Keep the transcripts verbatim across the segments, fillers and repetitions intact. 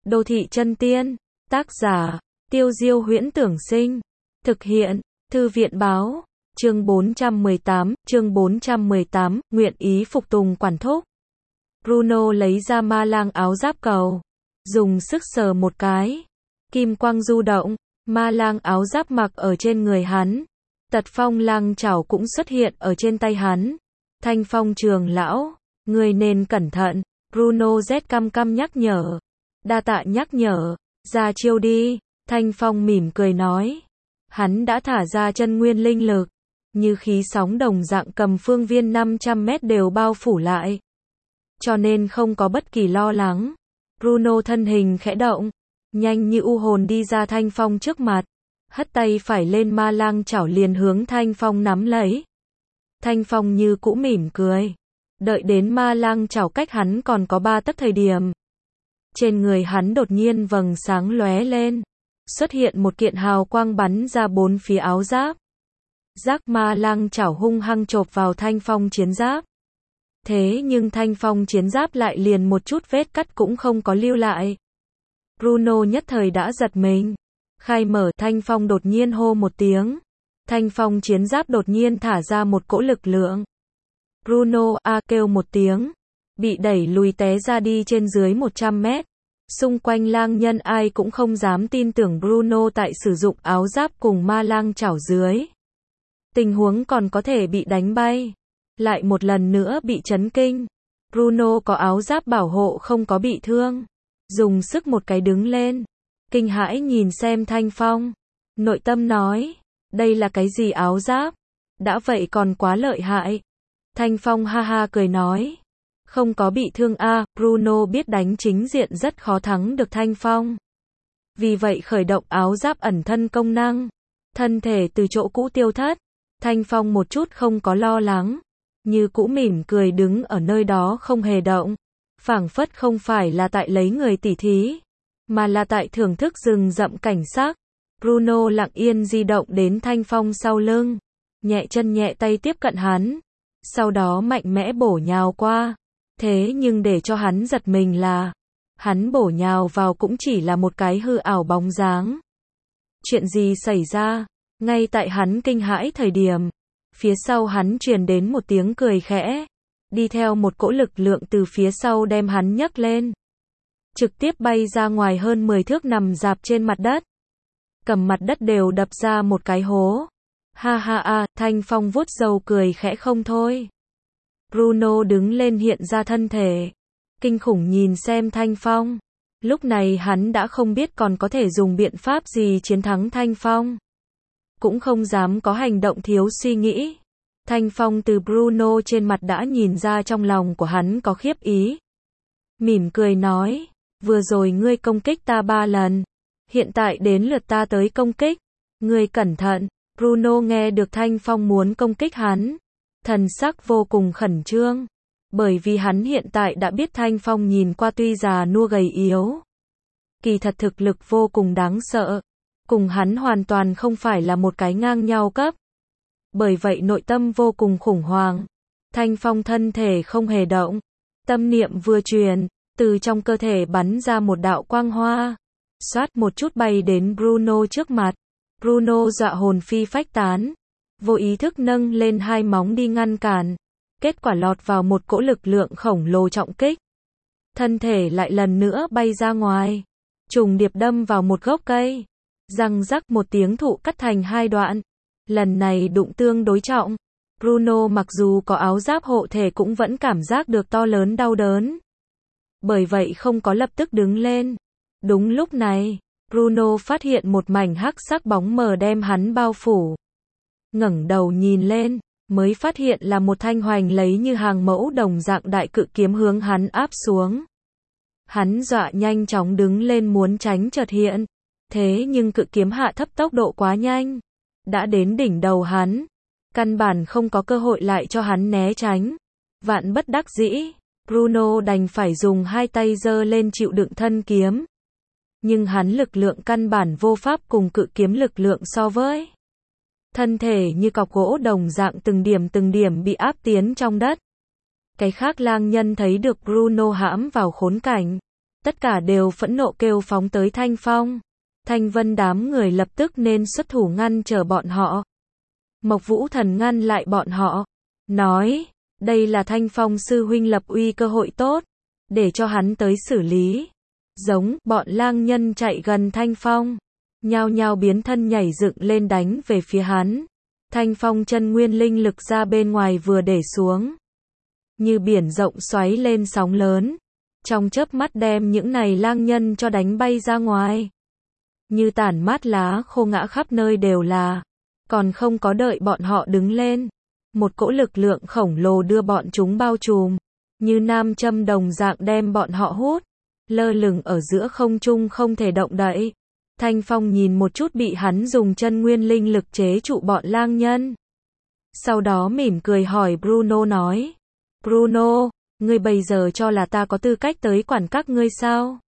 Đô thị chân tiên. Tác giả, Tiêu Diêu Huyễn Tưởng Sinh. Thực hiện, Thư viện Báo. Chương bốn trăm mười tám, chương bốn trăm mười tám, nguyện ý phục tùng quản thúc. Bruno lấy ra ma lang áo giáp cầu. Dùng sức sờ một cái. Kim quang du động, ma lang áo giáp mặc ở trên người hắn. Tật phong lang chảo cũng xuất hiện ở trên tay hắn. Thanh phong trường lão, người nên cẩn thận. Bruno rét căm căm nhắc nhở. Đa tạ nhắc nhở, ra chiêu đi. Thanh phong mỉm cười nói. Hắn đã thả ra chân nguyên linh lực, như khí sóng đồng dạng cầm phương viên năm trăm mét đều bao phủ lại. Cho nên không có bất kỳ lo lắng. Bruno thân hình khẽ động, nhanh như u hồn đi ra Thanh phong trước mặt. Hất tay phải lên ma lang chảo liền hướng Thanh phong nắm lấy. Thanh phong như cũ mỉm cười. Đợi đến ma lang chảo cách hắn còn có ba tấc thời điểm. Trên người hắn đột nhiên vầng sáng lóe lên. Xuất hiện một kiện hào quang bắn ra bốn phía áo giáp. Giác ma lang chảo hung hăng chộp vào Thanh phong chiến giáp. Thế nhưng Thanh phong chiến giáp lại liền một chút vết cắt cũng không có lưu lại. Bruno nhất thời đã giật mình. Khai mở, Thanh phong đột nhiên hô một tiếng. Thanh phong chiến giáp đột nhiên thả ra một cỗ lực lượng. Bruno a kêu một tiếng, bị đẩy lùi té ra đi trên dưới một trăm mét. Xung quanh lang nhân ai cũng không dám tin tưởng Bruno tại sử dụng áo giáp cùng ma lang chảo dưới. Tình huống còn có thể bị đánh bay. Lại một lần nữa bị chấn kinh. Bruno có áo giáp bảo hộ không có bị thương. Dùng sức một cái đứng lên. Kinh hãi nhìn xem Thanh phong. Nội tâm nói, đây là cái gì áo giáp? Đã vậy còn quá lợi hại. Thanh phong ha ha cười nói. Không có bị thương a, à, Bruno biết đánh chính diện rất khó thắng được Thanh phong. Vì vậy khởi động áo giáp ẩn thân công năng. Thân thể từ chỗ cũ tiêu thất. Thanh phong một chút không có lo lắng. Như cũ mỉm cười đứng ở nơi đó không hề động. Phảng phất không phải là tại lấy người tỉ thí, mà là tại thưởng thức rừng rậm cảnh sắc. Bruno lặng yên di động đến Thanh phong sau lưng. Nhẹ chân nhẹ tay tiếp cận hắn. Sau đó mạnh mẽ bổ nhào qua. Thế nhưng để cho hắn giật mình là, hắn bổ nhào vào cũng chỉ là một cái hư ảo bóng dáng. Chuyện gì xảy ra? Ngay tại hắn kinh hãi thời điểm, phía sau hắn truyền đến một tiếng cười khẽ, đi theo một cỗ lực lượng từ phía sau đem hắn nhấc lên. Trực tiếp bay ra ngoài hơn mười thước nằm rạp trên mặt đất. Cầm mặt đất đều đập ra một cái hố. Ha ha a, Thanh phong vuốt râu cười khẽ không thôi. Bruno đứng lên hiện ra thân thể. Kinh khủng nhìn xem Thanh phong. Lúc này hắn đã không biết còn có thể dùng biện pháp gì chiến thắng Thanh phong. Cũng không dám có hành động thiếu suy nghĩ. Thanh phong từ Bruno trên mặt đã nhìn ra trong lòng của hắn có khiếp ý. Mỉm cười nói, vừa rồi ngươi công kích ta ba lần. Hiện tại đến lượt ta tới công kích. Ngươi cẩn thận. Bruno nghe được Thanh phong muốn công kích hắn. Thần sắc vô cùng khẩn trương. Bởi vì hắn hiện tại đã biết Thanh phong nhìn qua tuy già nua gầy yếu. Kỳ thật thực lực vô cùng đáng sợ. Cùng hắn hoàn toàn không phải là một cái ngang nhau cấp. Bởi vậy nội tâm vô cùng khủng hoảng. Thanh phong thân thể không hề động. Tâm niệm vừa truyền, từ trong cơ thể bắn ra một đạo quang hoa. Xoát một chút bay đến Bruno trước mặt. Bruno dọa hồn phi phách tán. Vô ý thức nâng lên hai móng đi ngăn cản. Kết quả lọt vào một cỗ lực lượng khổng lồ trọng kích. Thân thể lại lần nữa bay ra ngoài. Trùng điệp đâm vào một gốc cây. Răng rắc một tiếng thụ cắt thành hai đoạn. Lần này đụng tương đối trọng. Bruno mặc dù có áo giáp hộ thể cũng vẫn cảm giác được to lớn đau đớn. Bởi vậy không có lập tức đứng lên. Đúng lúc này, Bruno phát hiện một mảnh hắc sắc bóng mờ đem hắn bao phủ. Ngẩng đầu nhìn lên, mới phát hiện là một thanh hoành lấy như hàng mẫu đồng dạng đại cự kiếm hướng hắn áp xuống. Hắn dọa nhanh chóng đứng lên muốn tránh chợt hiện. Thế nhưng cự kiếm hạ thấp tốc độ quá nhanh. Đã đến đỉnh đầu hắn. Căn bản không có cơ hội lại cho hắn né tránh. Vạn bất đắc dĩ, Bruno đành phải dùng hai tay giơ lên chịu đựng thân kiếm. Nhưng hắn lực lượng căn bản vô pháp cùng cự kiếm lực lượng so với. Thân thể như cọc gỗ đồng dạng từng điểm từng điểm bị áp tiến trong đất. Cái khác lang nhân thấy được Bruno hãm vào khốn cảnh. tất cả đều phẫn nộ kêu phóng tới Thanh Phong. Thanh Vân đám người lập tức nên xuất thủ ngăn trở bọn họ. Mộc Vũ Thần ngăn lại bọn họ, nói, đây là Thanh Phong sư huynh lập uy cơ hội tốt, để cho hắn tới xử lý. Giống, bọn lang nhân chạy gần Thanh Phong, nhao nhao biến thân nhảy dựng lên đánh về phía hắn. Thanh Phong chân nguyên linh lực ra bên ngoài vừa để xuống, như biển rộng xoáy lên sóng lớn, trong chớp mắt đem những này lang nhân cho đánh bay ra ngoài. Như tản mát lá khô ngã khắp nơi đều là, còn không có đợi bọn họ đứng lên. Một cỗ lực lượng khổng lồ đưa bọn chúng bao trùm, như nam châm đồng dạng đem bọn họ hút, lơ lửng ở giữa không trung không thể động đậy. Thanh Phong nhìn một chút bị hắn dùng chân nguyên linh lực chế trụ bọn lang nhân. Sau đó mỉm cười hỏi Bruno nói, Bruno, ngươi bây giờ cho là ta có tư cách tới quản các ngươi sao?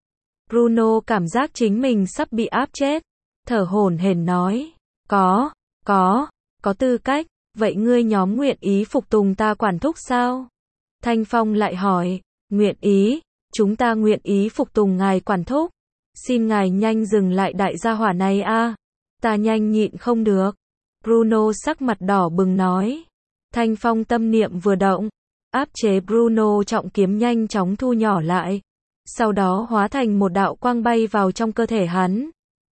Bruno cảm giác chính mình sắp bị áp chết, thở hổn hển nói, có, có, có tư cách, vậy ngươi nhóm nguyện ý phục tùng ta quản thúc sao? Thanh Phong lại hỏi, nguyện ý, chúng ta nguyện ý phục tùng ngài quản thúc. Xin ngài nhanh dừng lại đại gia hỏa này a, ta nhanh nhịn không được. Bruno sắc mặt đỏ bừng nói. Thanh Phong tâm niệm vừa động, áp chế Bruno trọng kiếm nhanh chóng thu nhỏ lại, sau đó hóa thành một đạo quang bay vào trong cơ thể hắn.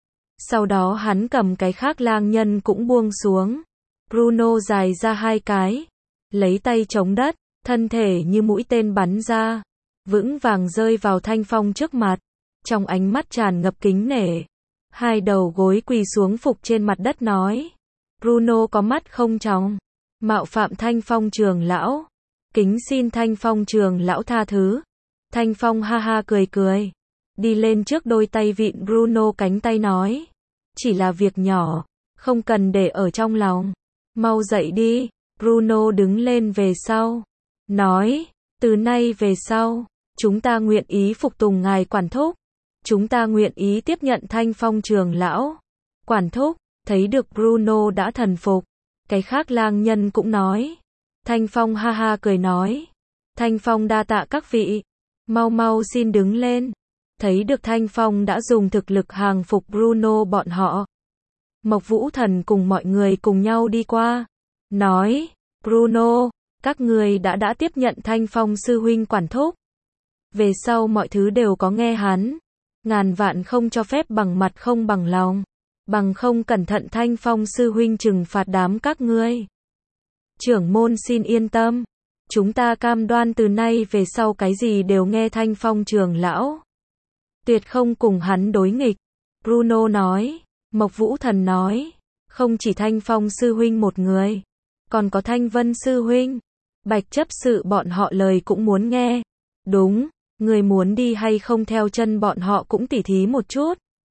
Sau đó hắn cầm cái khác lang nhân cũng buông xuống. Bruno dài ra hai cái, lấy tay chống đất, thân thể như mũi tên bắn ra, vững vàng rơi vào Thanh Phong trước mặt. Trong ánh mắt tràn ngập kính nể, hai đầu gối quỳ xuống phục trên mặt đất nói, Bruno có mắt không tròng, mạo phạm Thanh Phong trường lão, kính xin Thanh Phong trường lão tha thứ. Thanh Phong ha ha cười cười, đi lên trước đôi tay vịn Bruno cánh tay nói, chỉ là việc nhỏ, không cần để ở trong lòng, mau dậy đi. Bruno đứng lên về sau, nói, từ nay về sau, chúng ta nguyện ý phục tùng ngài quản thúc. Chúng ta nguyện ý tiếp nhận Thanh Phong trường lão quản thúc. Thấy được Bruno đã thần phục, cái khác lang nhân cũng nói. Thanh Phong ha ha cười nói, Thanh Phong đa tạ các vị, mau mau xin đứng lên. Thấy được Thanh Phong đã dùng thực lực hàng phục Bruno bọn họ, Mộc Vũ Thần cùng mọi người cùng nhau đi qua, nói, Bruno, các người đã đã tiếp nhận Thanh Phong sư huynh quản thúc. Về sau mọi thứ đều có nghe hắn. Ngàn vạn không cho phép bằng mặt không bằng lòng, bằng không cẩn thận Thanh Phong sư huynh trừng phạt đám các ngươi. Trưởng môn xin yên tâm, chúng ta cam đoan từ nay về sau cái gì đều nghe Thanh Phong trường lão, tuyệt không cùng hắn đối nghịch. Bruno nói. Mộc Vũ Thần nói, không chỉ Thanh Phong sư huynh một người, còn có Thanh Vân sư huynh, Bạch chấp sự bọn họ lời cũng muốn nghe. Đúng, người muốn đi hay không theo chân bọn họ cũng tỉ thí một chút.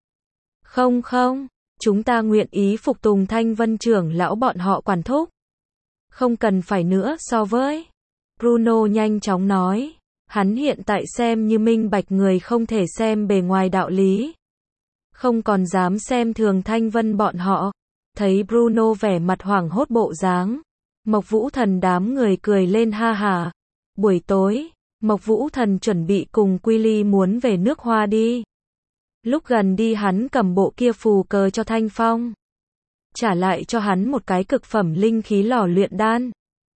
Không không, chúng ta nguyện ý phục tùng Thanh Vân trưởng lão bọn họ quản thúc. Không cần phải nữa so với. Bruno nhanh chóng nói, hắn hiện tại xem như minh bạch người không thể xem bề ngoài đạo lý. Không còn dám xem thường Thanh Vân bọn họ. Thấy Bruno vẻ mặt hoảng hốt bộ dáng, Mộc Vũ Thần đám người cười lên ha hả. Buổi tối, Mộc Vũ Thần chuẩn bị cùng Quy Ly muốn về nước Hoa đi. Lúc gần đi hắn cầm bộ kia phù cờ cho Thanh Phong, trả lại cho hắn một cái cực phẩm linh khí lò luyện đan.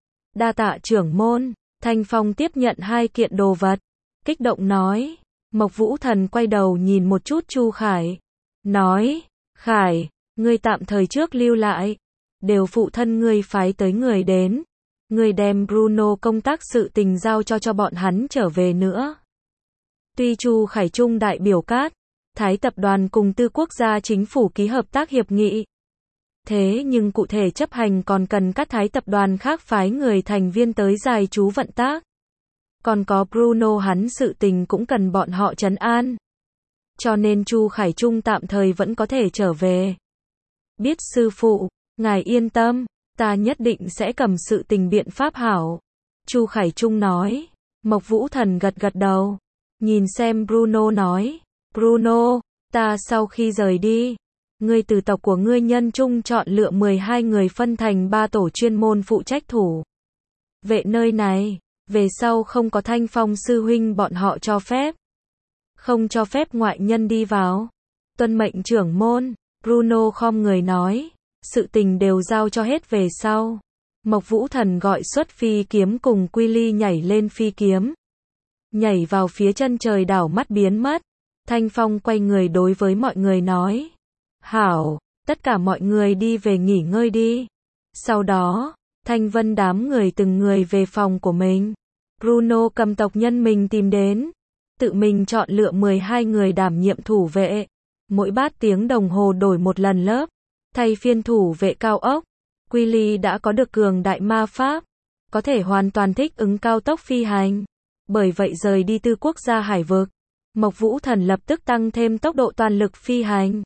Đa tạ trưởng môn. Thanh Phong tiếp nhận hai kiện đồ vật, kích động nói. Mộc Vũ Thần quay đầu nhìn một chút Chu Khải, nói, Khải, ngươi tạm thời trước lưu lại, đều phụ thân ngươi phái tới người đến, ngươi đem Bruno công tác sự tình giao cho cho bọn hắn trở về nữa. Tuy Chu Khải Trung đại biểu Cát, Thái tập đoàn cùng tư quốc gia chính phủ ký hợp tác hiệp nghị, thế nhưng cụ thể chấp hành còn cần các Thái tập đoàn khác phái người thành viên tới giải trú vận tác. Còn có Bruno hắn sự tình cũng cần bọn họ trấn an. Cho nên Chu Khải Trung tạm thời vẫn có thể trở về. Biết sư phụ, ngài yên tâm, ta nhất định sẽ cầm sự tình biện pháp hảo. Chu Khải Trung nói. Mộc Vũ Thần gật gật đầu, nhìn xem Bruno nói, Bruno, ta sau khi rời đi, ngươi từ tộc của ngươi nhân trung chọn lựa mười hai người phân thành ba tổ chuyên môn phụ trách thủ vệ nơi này, về sau không có Thanh Phong sư huynh bọn họ cho phép, không cho phép ngoại nhân đi vào. Tuân mệnh trưởng môn, Bruno khom người nói, sự tình đều giao cho hết về sau. Mộc Vũ Thần gọi xuất phi kiếm cùng Quy Ly nhảy lên phi kiếm. Nhảy vào phía chân trời đảo mắt biến mất. Thanh Phong quay người đối với mọi người nói. Hảo, tất cả mọi người đi về nghỉ ngơi đi. Sau đó, Thanh Vân đám người từng người về phòng của mình. Bruno cầm tộc nhân mình tìm đến. Tự mình chọn lựa mười hai người đảm nhiệm thủ vệ. Mỗi bát tiếng đồng hồ đổi một lần lớp. Thay phiên thủ vệ cao ốc. Quy Ly đã có được cường đại ma pháp. Có thể hoàn toàn thích ứng cao tốc phi hành. Bởi vậy rời đi từ quốc gia hải vực. Mộc Vũ Thần lập tức tăng thêm tốc độ toàn lực phi hành.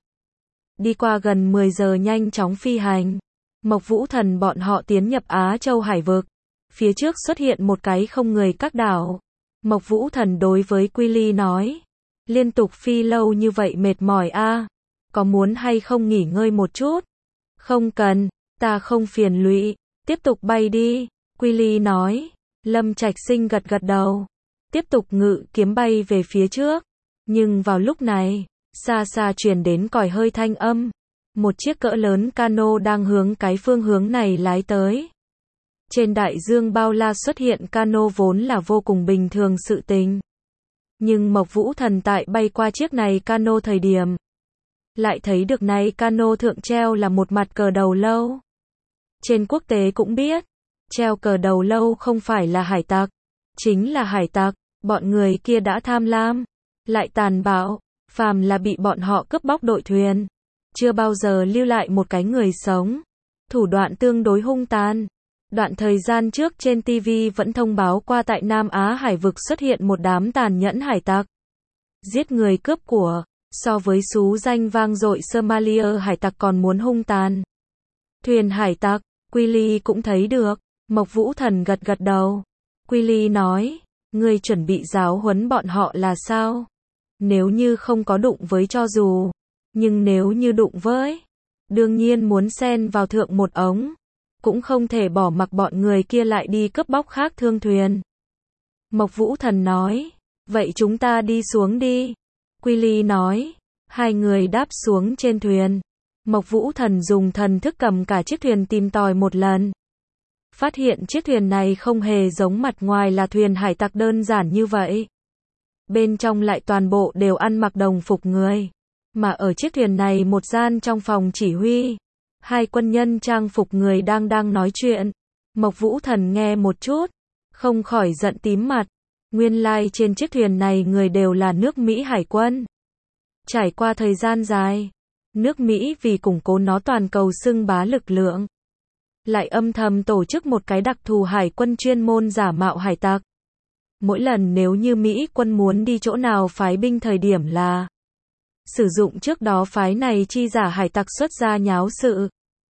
Đi qua gần mười giờ nhanh chóng phi hành. Mộc Vũ Thần bọn họ tiến nhập Á Châu hải vực. Phía trước xuất hiện một cái không người các đảo. Mộc Vũ Thần đối với Quy Ly nói. Liên tục phi lâu như vậy mệt mỏi a, có muốn hay không nghỉ ngơi một chút? Không cần, ta không phiền lụy, tiếp tục bay đi. Quy Ly nói. Lâm Trạch Sinh gật gật đầu. Tiếp tục ngự kiếm bay về phía trước. Nhưng vào lúc này, xa xa truyền đến còi hơi thanh âm. Một chiếc cỡ lớn cano đang hướng cái phương hướng này lái tới. Trên đại dương bao la xuất hiện cano vốn là vô cùng bình thường sự tình. Nhưng Mộc Vũ Thần tại bay qua chiếc này cano thời điểm. Lại thấy được này cano thượng treo là một mặt cờ đầu lâu. Trên quốc tế cũng biết. Treo cờ đầu lâu không phải là hải tặc. Chính là hải tặc. Bọn người kia đã tham lam. Lại tàn bạo. Phàm là bị bọn họ cướp bóc đội thuyền. Chưa bao giờ lưu lại một cái người sống. Thủ đoạn tương đối hung tàn. Đoạn thời gian trước trên ti vi vẫn thông báo qua tại Nam Á hải vực xuất hiện một đám tàn nhẫn hải tặc. Giết người cướp của, so với xú danh vang dội Somalia hải tặc còn muốn hung tàn. Thuyền hải tặc, Quy Ly cũng thấy được. Mộc Vũ Thần gật gật đầu. Quy Ly nói, ngươi chuẩn bị giáo huấn bọn họ là sao? Nếu như không có đụng với cho dù. Nhưng nếu như đụng với, đương nhiên muốn xen vào thượng một ống. Cũng không thể bỏ mặc bọn người kia lại đi cướp bóc khác thương thuyền. Mộc Vũ Thần nói, vậy chúng ta đi xuống đi. Quy Ly nói, hai người đáp xuống trên thuyền. Mộc Vũ Thần dùng thần thức cầm cả chiếc thuyền tìm tòi một lần. Phát hiện chiếc thuyền này không hề giống mặt ngoài là thuyền hải tặc đơn giản như vậy. Bên trong lại toàn bộ đều ăn mặc đồng phục người. Mà ở chiếc thuyền này một gian trong phòng chỉ huy. Hai quân nhân trang phục người đang đang nói chuyện. Mộc Vũ Thần nghe một chút. Không khỏi giận tím mặt. Nguyên lai trên chiếc thuyền này người đều là nước Mỹ hải quân. Trải qua thời gian dài. Nước Mỹ vì củng cố nó toàn cầu xưng bá lực lượng. Lại âm thầm tổ chức một cái đặc thù hải quân chuyên môn giả mạo hải tặc. Mỗi lần nếu như Mỹ quân muốn đi chỗ nào phái binh thời điểm là sử dụng trước đó phái này chi giả hải tặc xuất ra nháo sự.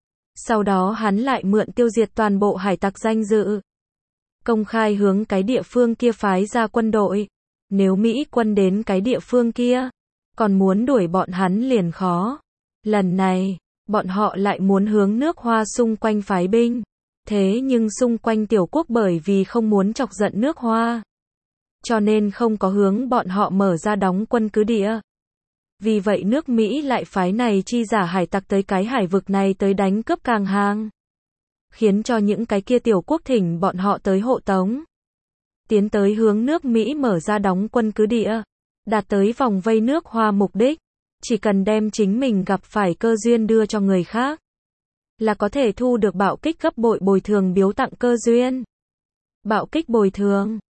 Sau đó hắn lại mượn tiêu diệt toàn bộ hải tặc danh dự. Công khai hướng cái địa phương kia phái ra quân đội. Nếu Mỹ quân đến cái địa phương kia, còn muốn đuổi bọn hắn liền khó. Lần này, bọn họ lại muốn hướng nước Hoa xung quanh phái binh. Thế nhưng xung quanh tiểu quốc bởi vì không muốn chọc giận nước Hoa. Cho nên không có hướng bọn họ mở ra đóng quân cứ địa. Vì vậy nước Mỹ lại phái này chi giả hải tặc tới cái hải vực này tới đánh cướp càng hàng. Khiến cho những cái kia tiểu quốc thỉnh bọn họ tới hộ tống. Tiến tới hướng nước Mỹ mở ra đóng quân cứ địa. Đạt tới vòng vây nước Hoa mục đích. Chỉ cần đem chính mình gặp phải cơ duyên đưa cho người khác. Là có thể thu được bạo kích gấp bội bồi thường biếu tặng cơ duyên. Bạo kích bồi thường.